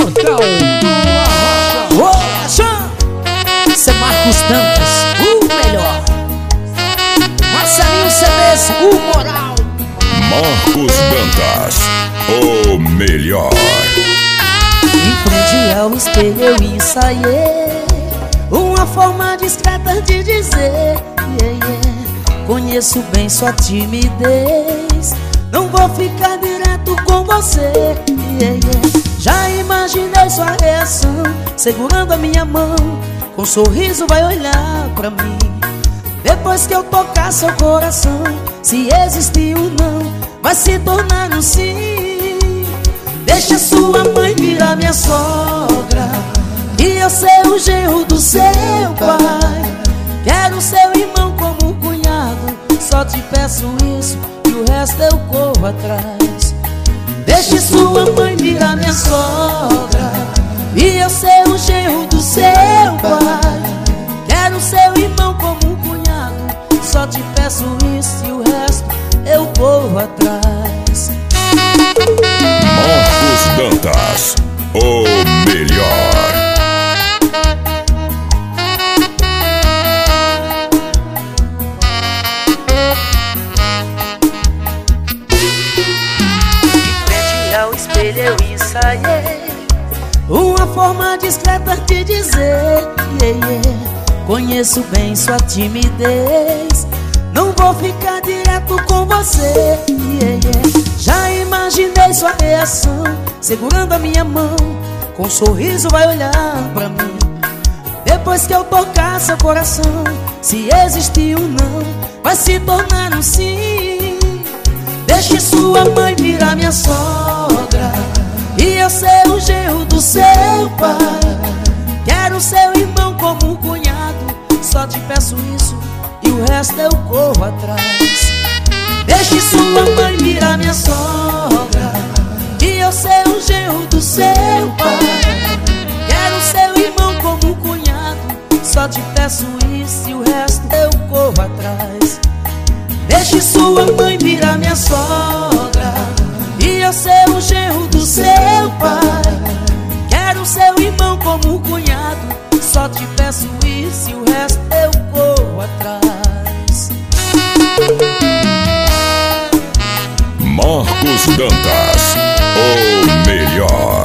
Portal do Arrocha. Isso é Marcos Dantas, o melhor. Marcelinho CDs, o moral. Marcos Dantas, o melhor. Em frente ao espelho eu ensaiei uma forma discreta de dizer conheço bem sua timidez, não vou ficar direto com você. Já imaginei sua reação, segurando a minha mão, com um sorriso vai olhar pra mim. Depois que eu tocar seu coração, se existir um não, vai se tornar um sim. Deixa sua mãe virar minha sogra e eu ser o genro do seu pai. Quero seu irmão como cunhado, só te peço isso e o resto eu corro atrás. Deixe sua mãe virar minha sogra e eu ser o genro do seu pai. Quero seu irmão como cunhado, só te peço isso e o resto eu corro atrás. Marcos Dantas, o melhor. Ao espelho eu ensaiei uma forma discreta de dizer conheço bem sua timidez, não vou ficar direto com você. Já imaginei sua reação, segurando a minha mão, com um sorriso vai olhar pra mim. Depois que eu tocar seu coração, se existir um não, vai se tornar um sim. Deixe sua mãe virar minha sogra e eu ser o genro do seu pai. Quero seu irmão como cunhado, só te peço isso e o resto eu corro atrás. Deixe sua mãe virar minha sogra e eu ser o genro do seu pai. Quero seu irmão como cunhado, só te peço isso e o resto eu corro atrás. Deixe sua mãe virar minha sogra e eu ser o genro do seu pai. Quero seu irmão como cunhado, só te peço isso e o resto eu corro atrás. Marcos Dantas, o melhor.